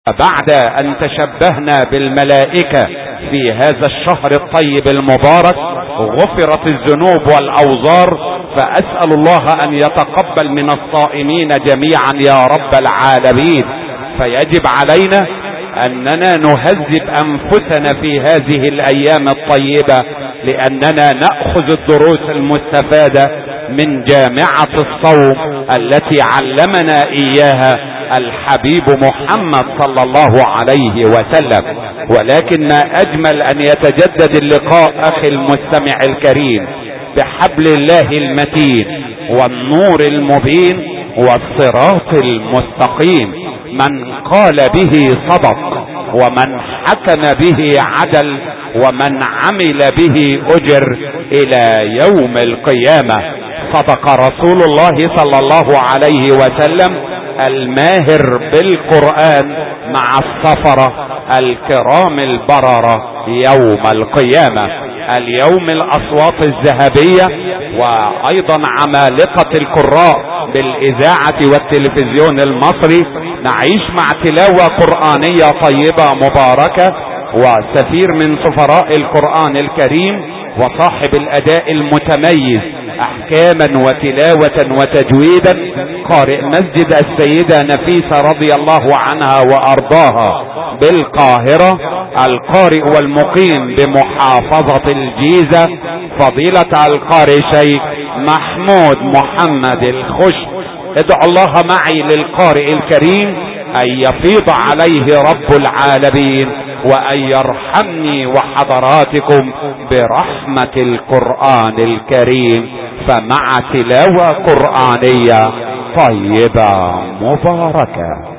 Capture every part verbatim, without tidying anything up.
بعد أن تشبهنا بالملائكة في هذا الشهر الطيب المبارك غفرت الذنوب والأوزار، فأسأل الله أن يتقبل من الصائمين جميعا يا رب العالمين. فيجب علينا أننا نهذب أنفسنا في هذه الأيام الطيبة، لأننا نأخذ الدروس المستفادة من جامعة الصوم التي علمنا إياها الحبيب محمد صلى الله عليه وسلم. ولكن ما أجمل أن يتجدد اللقاء أخي المستمع الكريم بحبل الله المتين والنور المبين والصراط المستقيم. من قال به صدق، ومن حكم به عدل، ومن عمل به أجر إلى يوم القيامة. صدق رسول الله صلى الله عليه وسلم: الماهر بالقرآن مع السفرة الكرام البررة يوم القيامة. اليوم الأصوات الذهبية وأيضا عمالقة القراء بالإذاعة والتلفزيون المصري نعيش مع تلاوة قرآنية طيبة مباركة، وسفير من سفراء القرآن الكريم وصاحب الأداء المتميز احكاما وتلاوة وتجويدا، قارئ مسجد السيدة نفيسة رضي الله عنها وارضاها بالقاهرة، القارئ والمقيم بمحافظة الجيزة، فضيلة القارئ شيخ محمود محمد الخش. ادعو الله معي للقارئ الكريم ان يفيض عليه رب العالمين، وأن يرحمني وحضراتكم برحمة القرآن الكريم. فمع تلاوة قرآنية طيبة مباركة.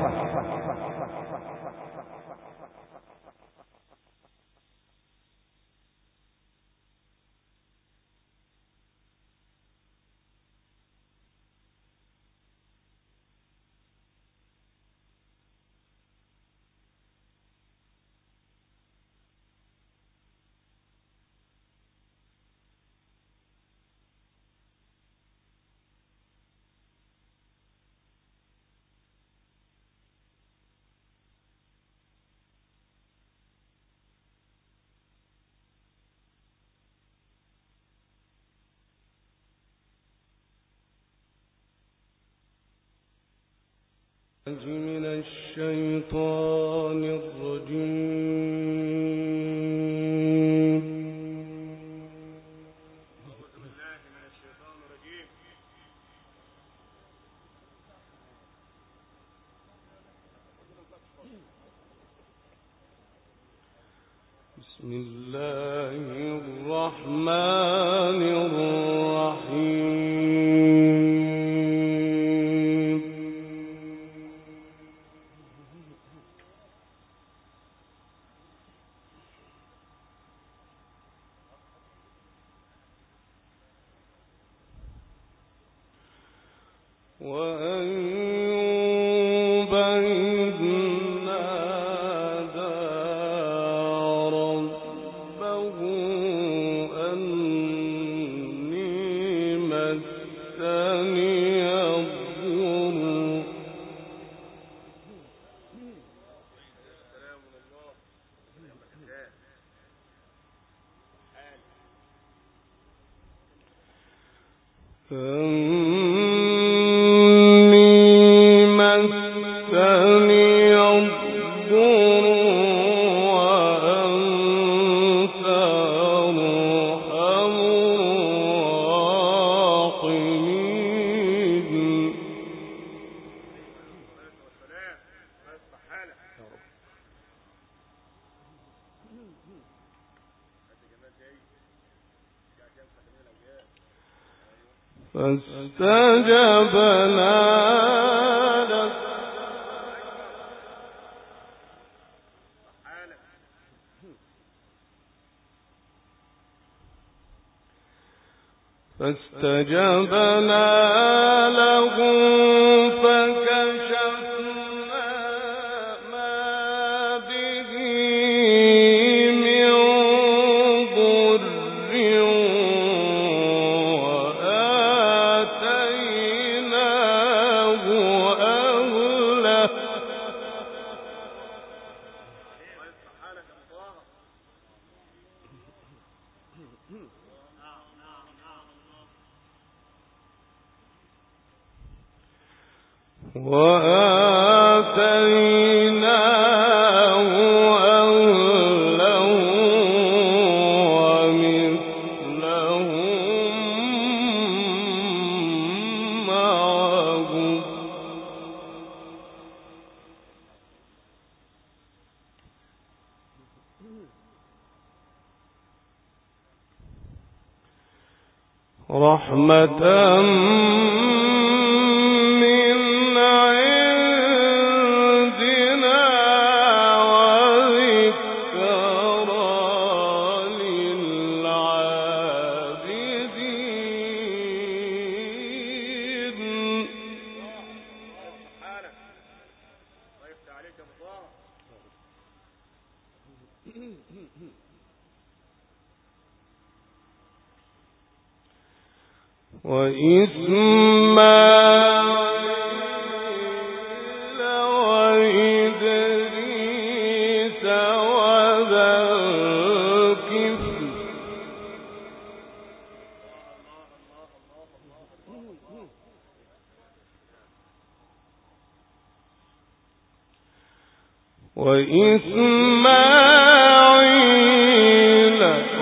من الشيطان الرجيم. بسم الله الرحمن الرحيم. وأيوب إذ نادى ربه أني مسني الضر. فاستجبنا له فاستجبنا له فكشفنا ما به من ضر وآتيناه أهله رحمة من عندنا وذكرى للعابدين. وإسماعيل وإدريس وذا الكفل وإسماعيل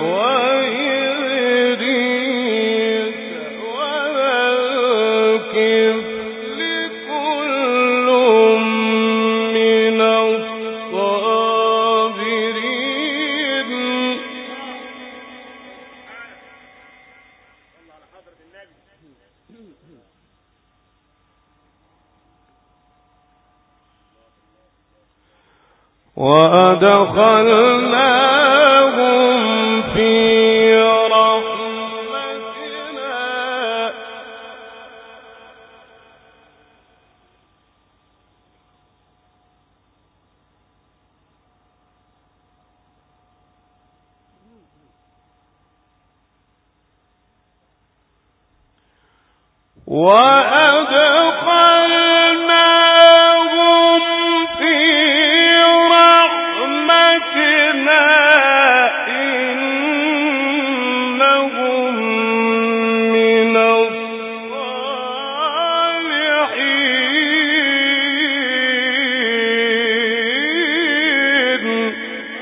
وأدخلناهم في رحمتنا وأدخلناهم في رحمتنا إنهم من الصالحين.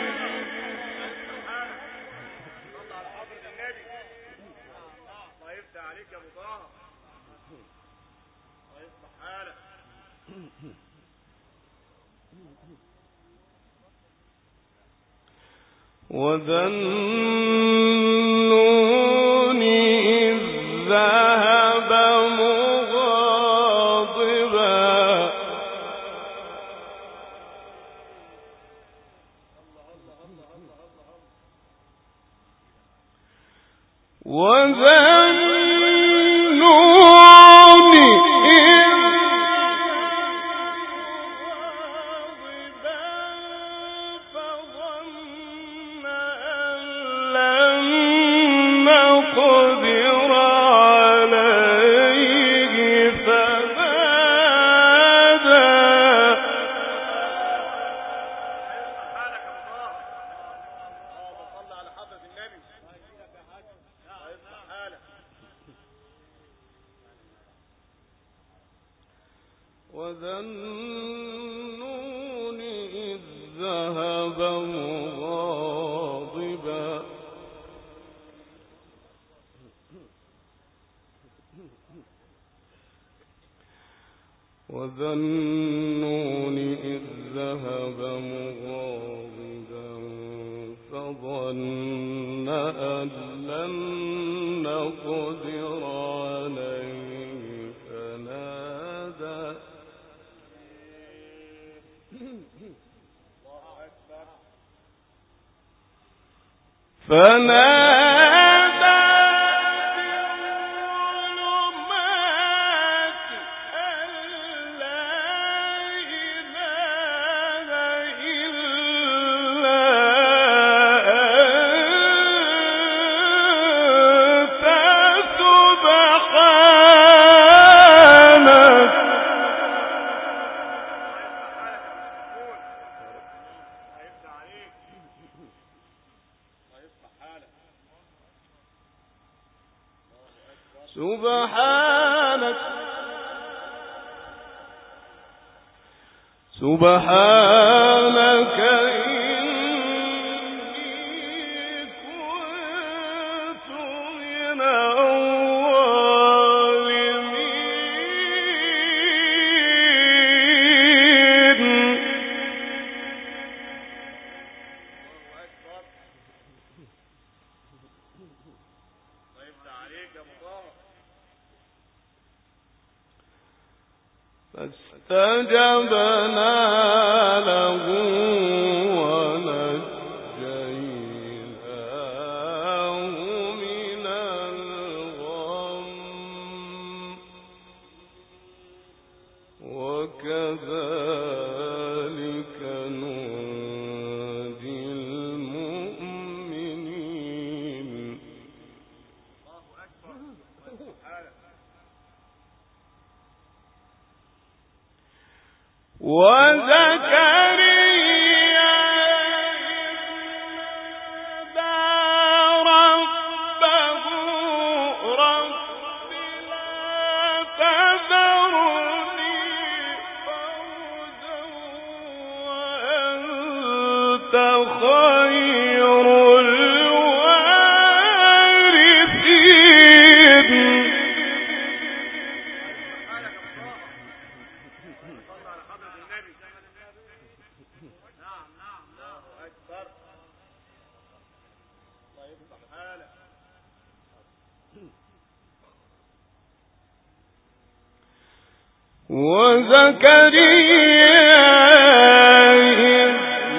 وذا النون إذ ذهب مغاضبا وذا النون إذ وذا النون إذ ذهب مغاضبا وذا النون إذ ذهب مغاضبا فظن أن لن نقدر عليه فنادى فنادى في الظلمات أن لا إله إلا أنت سبحانك. سبحانك سبحانك فاستجبنا له ونجيناه من الغم وكذلك ننجي المؤمنين. وزكريا نادى ربه رب لا تذرني فردا وأنت خير الوارثين. وزكريا إذ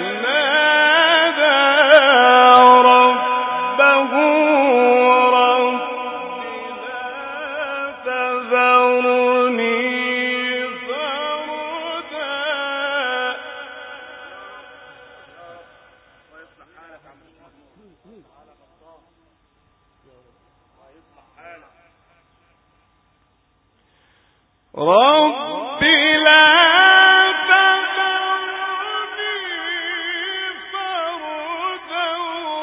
نادى ربه رب لا تذرني فردا رب لا تذرني فردا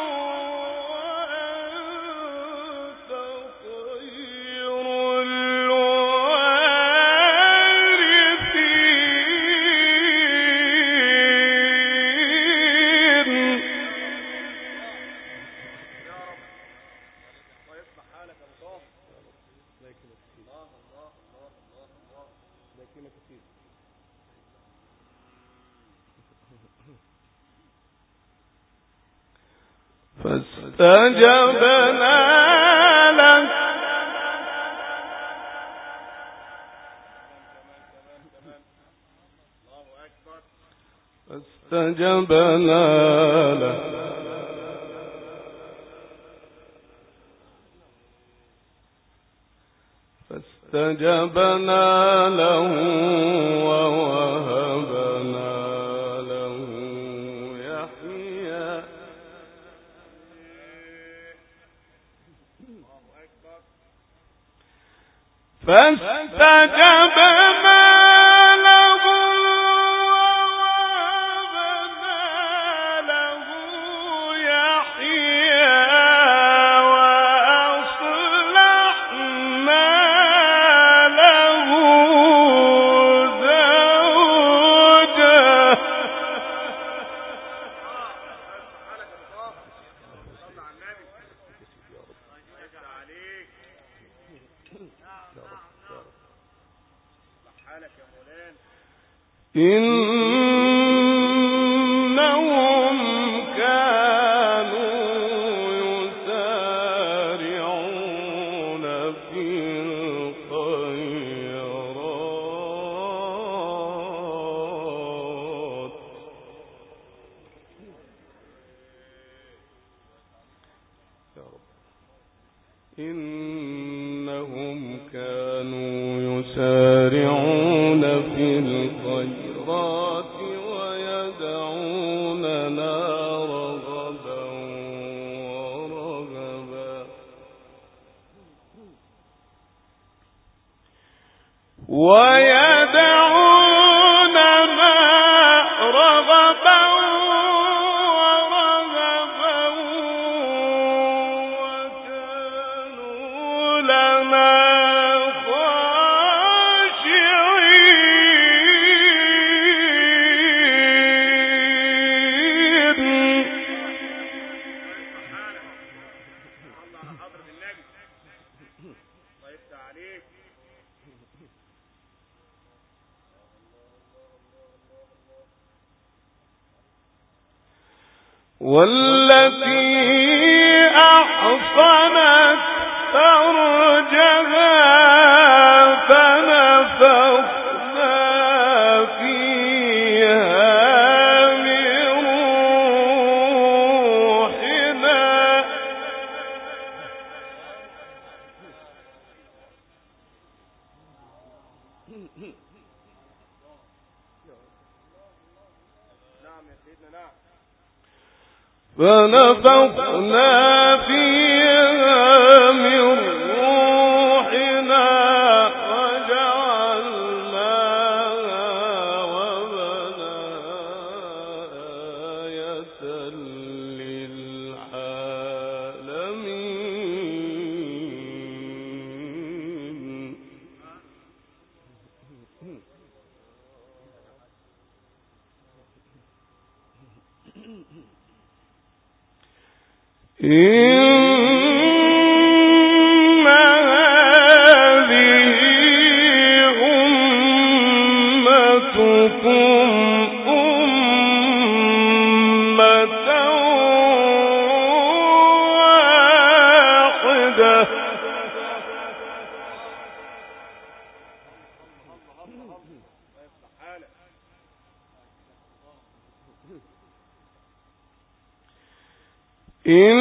وأنت خير الوارثين. فاستجبنا له فاستجبنا له فاستجبنا له ووهبنا له يحيى فاستجبنا له ووهبنا له يحيى وأصلحنا له زوجه. إنهم كانوا يسارعون في الخيرات إنهم كانوا يسارعون في الخيرات ويدعوننا رغبا ورهبا ويدعوننا رغبا ورهبا وكانوا لنا خاشعين. والتي أحصنت فرجها فنفخنا فيها من روحنا فنفخنا فيها من روحنا وجعلناها وبناها آية للعالمين. إن هذه أمتكم أمة واحدة إن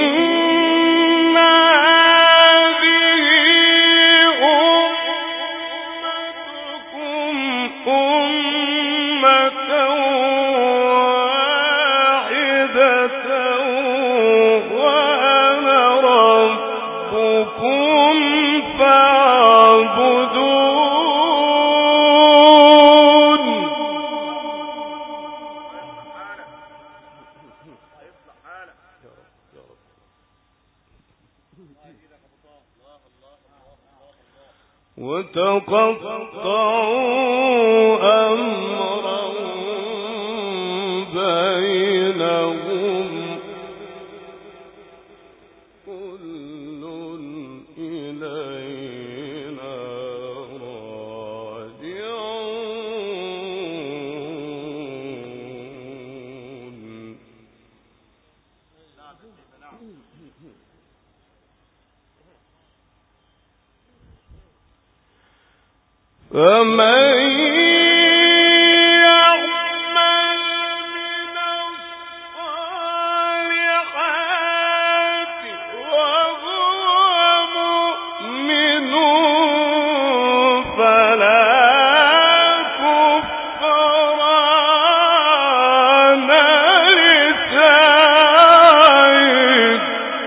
وتقطعوا أمرهم بينهم كل إلينا راجعون. فمن يعمل من الصالحات وهو مؤمن فلا كفران لسعيه.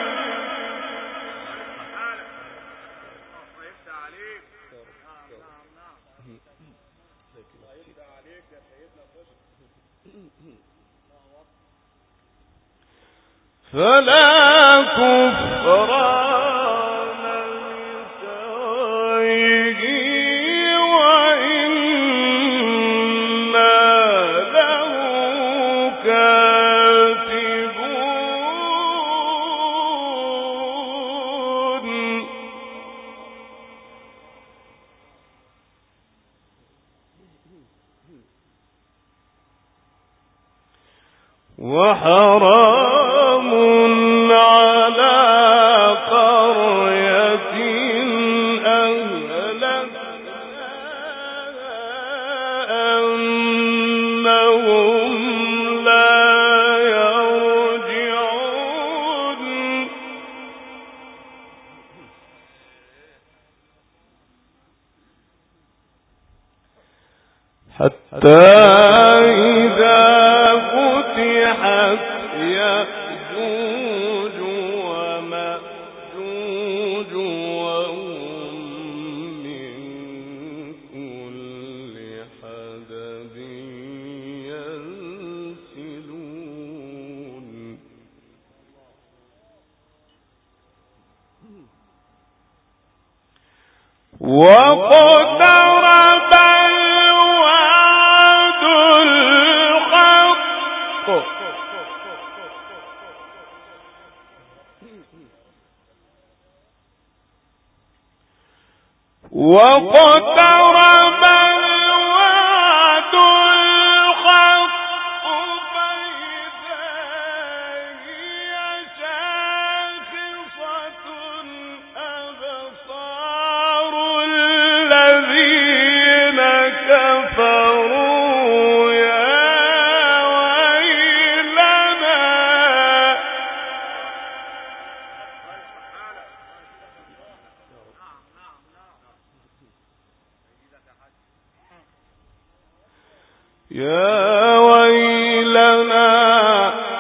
فلا كفران لسعيه وإنا له كاتبون. وحرام على قرية أهلكناها أنهم لا يرجعون. حتى إذا فتحت يأجوج ومأجوج وهم من كل حدب ينسلون. واقترب الوعد الحق واقترب الوعد الحق فإذا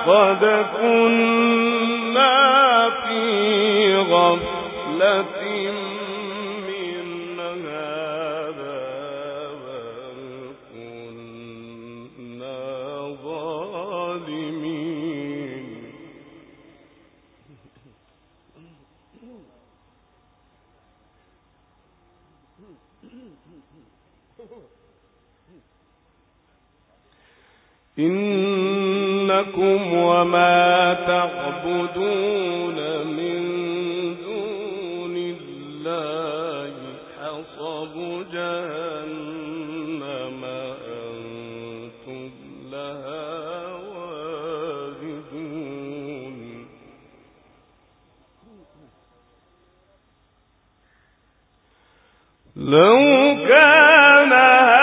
قد كنا في غفلة من هذا بل كنا ظالمين إنكم وما تعبدون من دون الله حصب جهنم أنتم لها واردون لو كان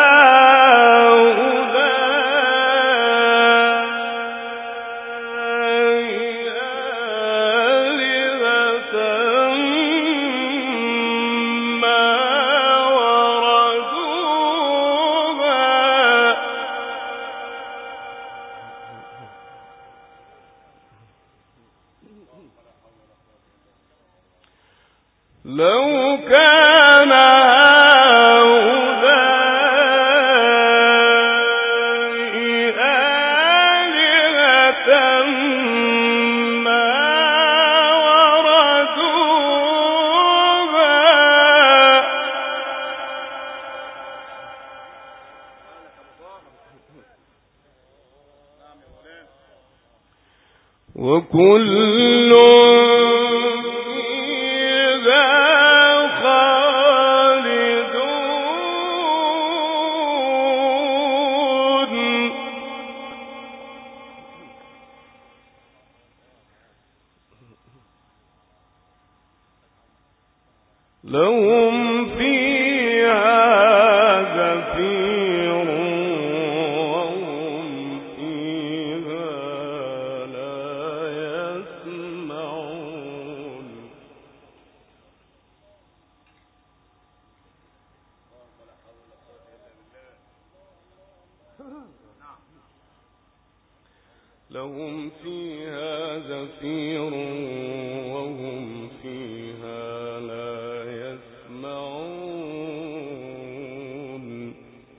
لو كان هؤلاء آلهة ما وردوها وكل لهم فيها زفير وهم فيها لا يسمعون لهم فيها زفير وهم فيها لا يسمعون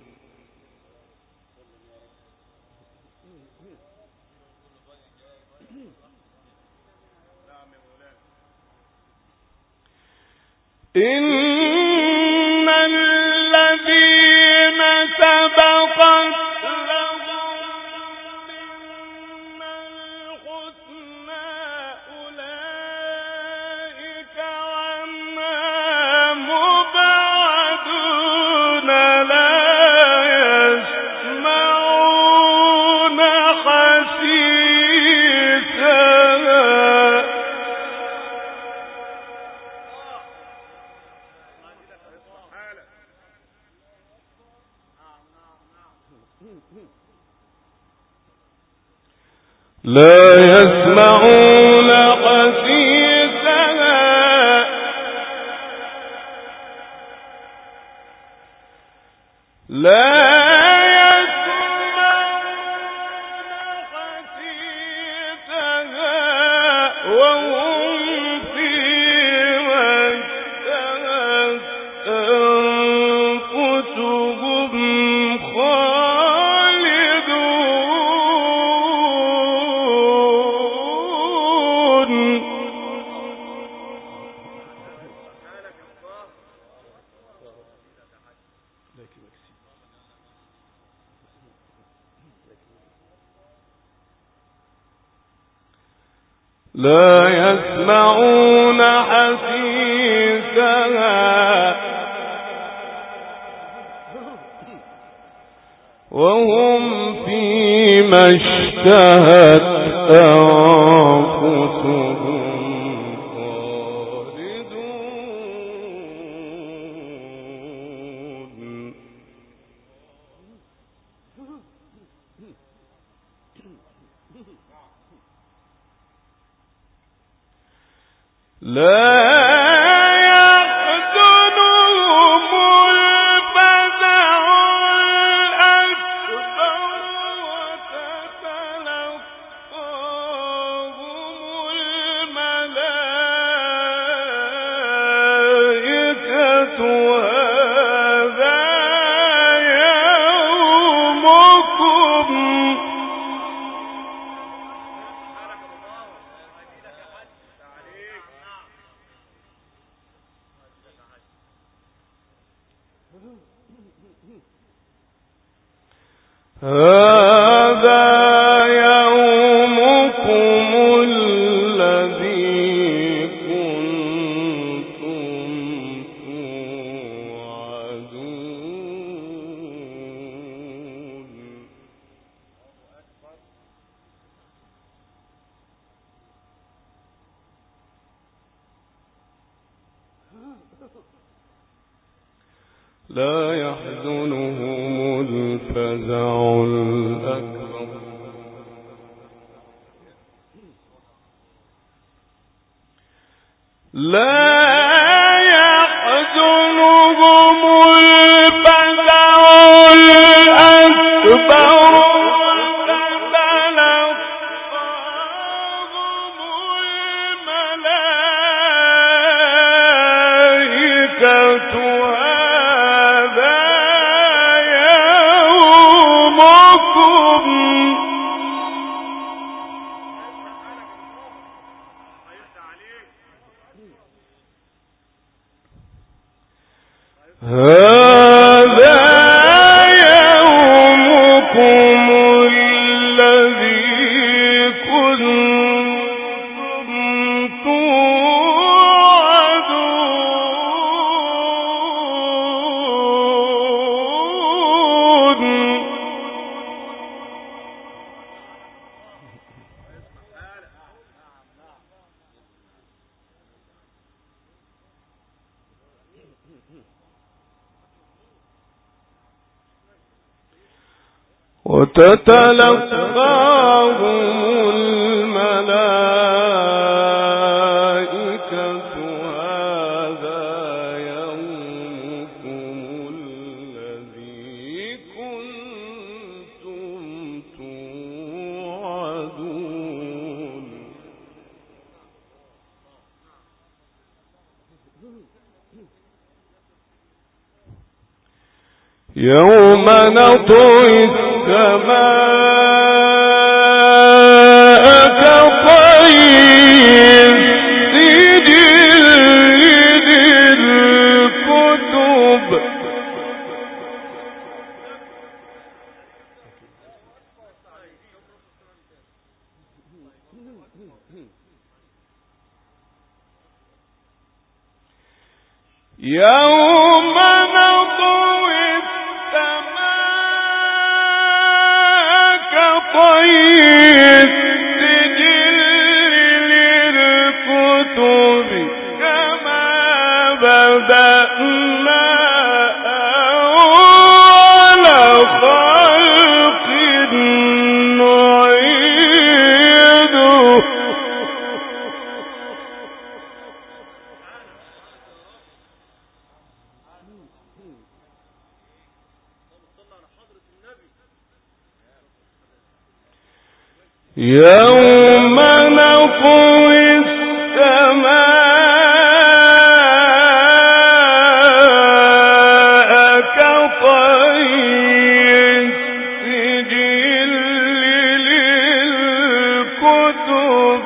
إن الذين سبقت لا يسمعون حسيسها لا يسمعون حسيسها وهم فيما اشتهت أنفسهم لا يسمعون حسيسها وهم فيما اشتهت أنفسهم خالدون لا يحزنهم الفزع الأكبر وتتلقاهم هذا يومكم الذي كنتم توعدون. لا يحزنهم الفزع الأكبر لا يحزنهم الفزع الأكبر وتتلقاهم الملائكة هذا يومكم الذي كنتم توعدون. يوم نطوي السماء كطي السجل للكتب يوم نطوي السماء كطي السجل للكتب كما بدأنا أول خلق نعيده. يوم نطوي السماء كطي السجل للكتب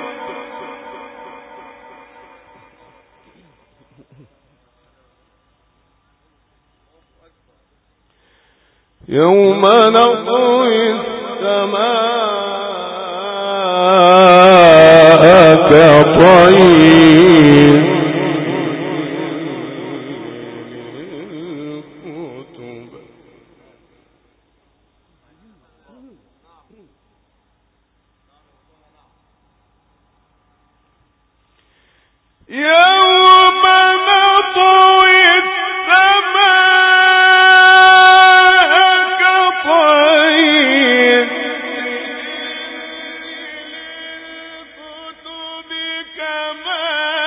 يوم نطوي السماء كطي الكتب يوم نطوي السماء كطي الكتب كما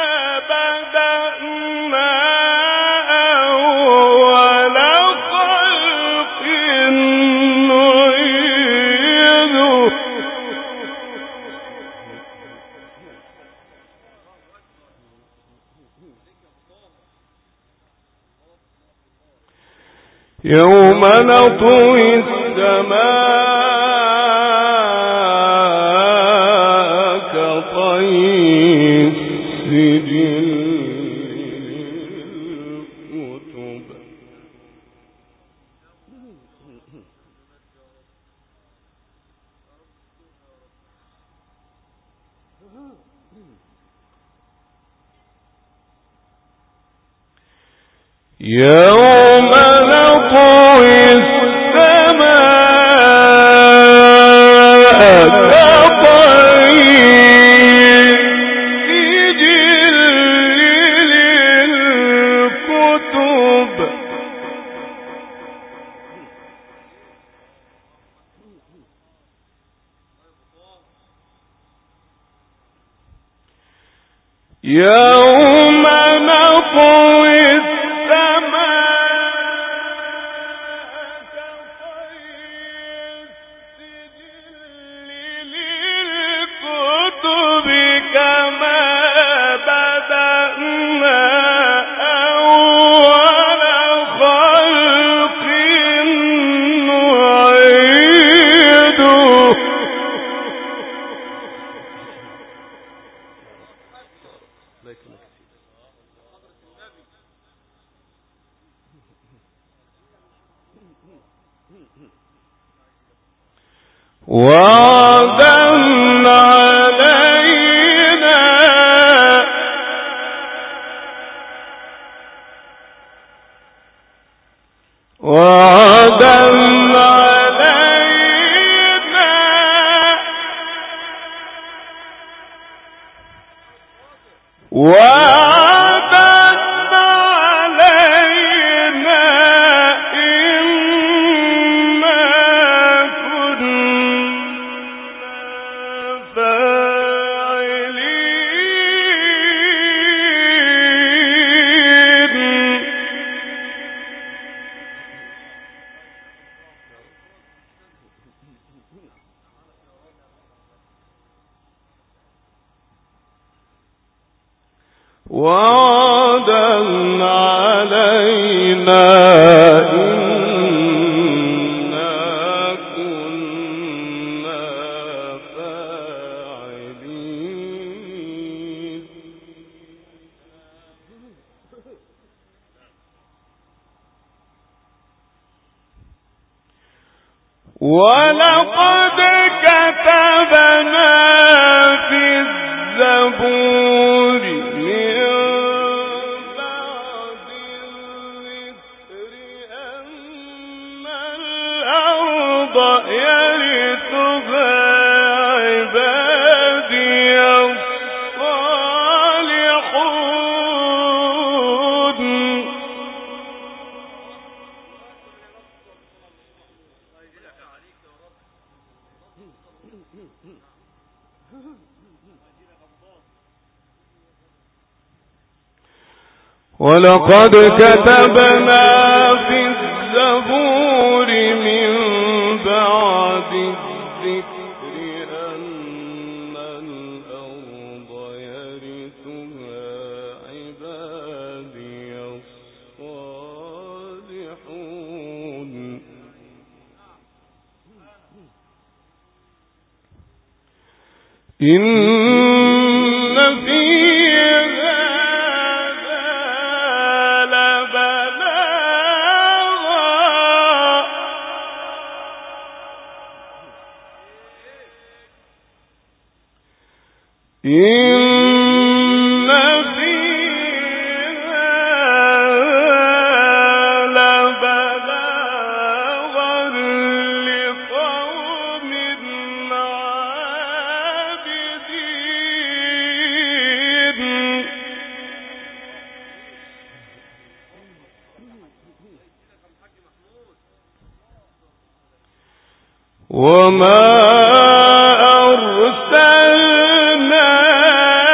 بدأنا أول خلق نعيده. يوم نطوي السماء كطي السجل للكتب يوم نطوي السماء كطي سجل للكتب يوم نطوي وعدا علينا وعدا علينا وعدا علينا إنا كنا فاعلين وعدا علينا إنا كنا فاعلين ولقد كتبنا في الزبور من بعد الذكر أن الأرض يرثها عبادي الصالحون ولقد كتبنا في الزبور من بعد الذكر أن الأرض يرثها عبادي الصالحون إن في إن فيها لبلاغا لقوم عابدين وما أرسلنا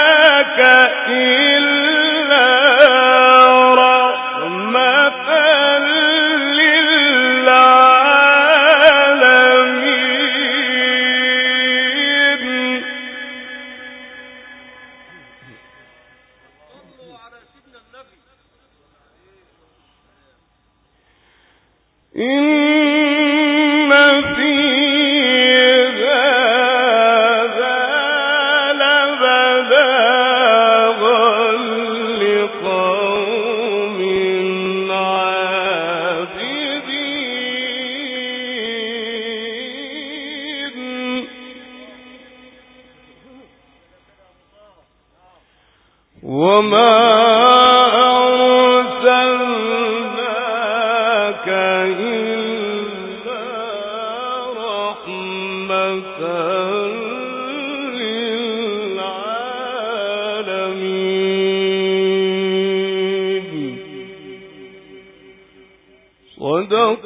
وما أرسلناك إلا رحمة للعالمين. صدق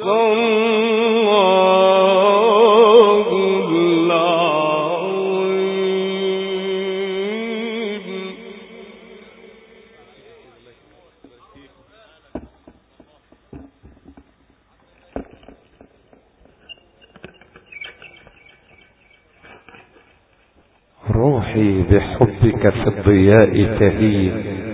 الله العظيم. روحي بحبك في الضياء تهيم،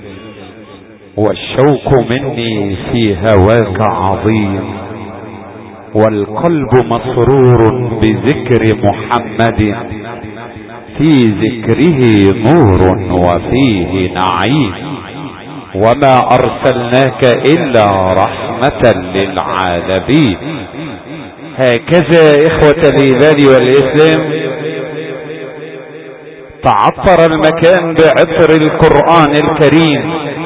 والشوق مني في هواك عظيم، والقلب مسرور بذكر محمد، في ذكره نور وفيه نعيم، وما أرسلناك إلا رحمة للعالمين. هكذا إخوة الإيمان والإسلام تعطر المكان بعطر القرآن الكريم،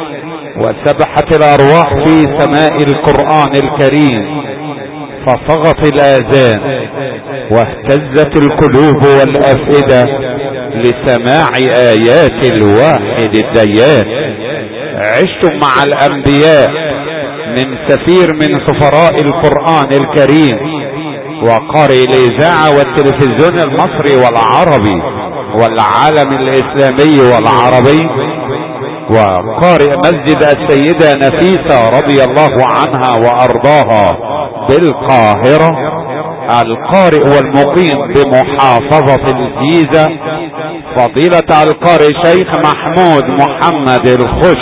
وسبحت الأرواح في سماء القرآن الكريم، فصغت الآذان واهتزت القلوب والأفئدة لسماع آيات الواحد الديان. عشتم مع الأنبياء من سفير من سفراء القرآن الكريم، وقارئ الإذاعة والتلفزيون المصري والعربي والعالم الإسلامي والعربي، وقارئ مسجد السيدة نفيسة رضي الله عنها وأرضاها بالقاهرة، القارئ والمقيم بمحافظة الجيزة فضيلة القارئ شيخ محمود محمد الخش،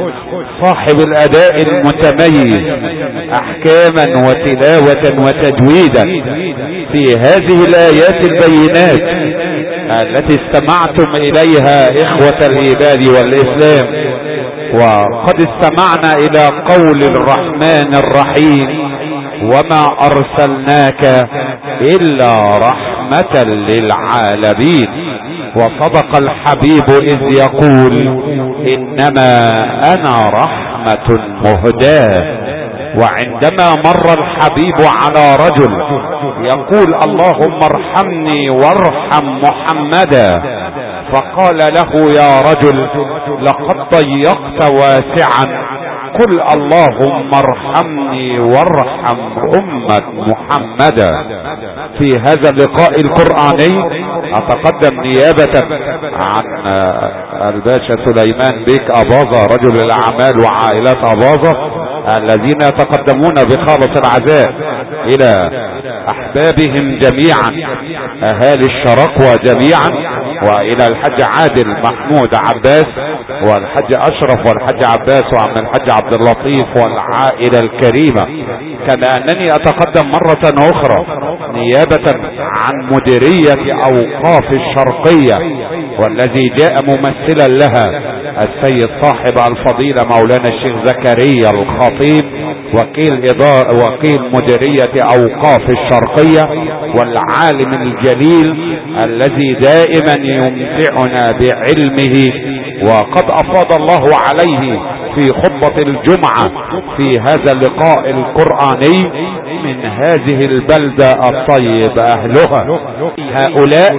صاحب الأداء المتميز أحكاما وتلاوة وتجويدا في هذه الآيات البينات التي استمعتم إليها إخوة الإيمان والإسلام. وقد استمعنا إلى قول الرحمن الرحيم: وما أرسلناك إلا رحمة للعالمين. وصدق الحبيب إذ يقول: إنما أنا رحمة مهداة. وعندما مر الحبيب على رجل يقول: اللهم ارحمني وارحم محمدا، فقال له: يا رجل لقد ضيقت واسعا، قل اللهم ارحمني وارحم أمة محمدا. في هذا اللقاء القرآني أتقدم نيابة عن الباشا سليمان بيك أباظة رجل الأعمال وعائلات أباظة الذين يتقدمون بخالص العزاء إلى أحبابهم جميعا أهالي الشرقوة جميعا، وإلى الحج عادل محمود عباس والحج أشرف والحج عباس وعم الحج عبد اللطيف والعائلة الكريمة. كما أنني أتقدم مرة أخرى نيابة عن مديرية أوقاف الشرقية، والذي جاء ممثلا لها السيد صاحب الفضيلة مولانا الشيخ زكريا الخطيب وكيل إدارة وكيل مديرية أوقاف الشرقية، والعالم الجليل الذي دائما يمتعنا بعلمه، وقد أفاض الله عليه في خطبة الجمعة في هذا اللقاء القرآني من هذه البلدة الطيب أهلها. هؤلاء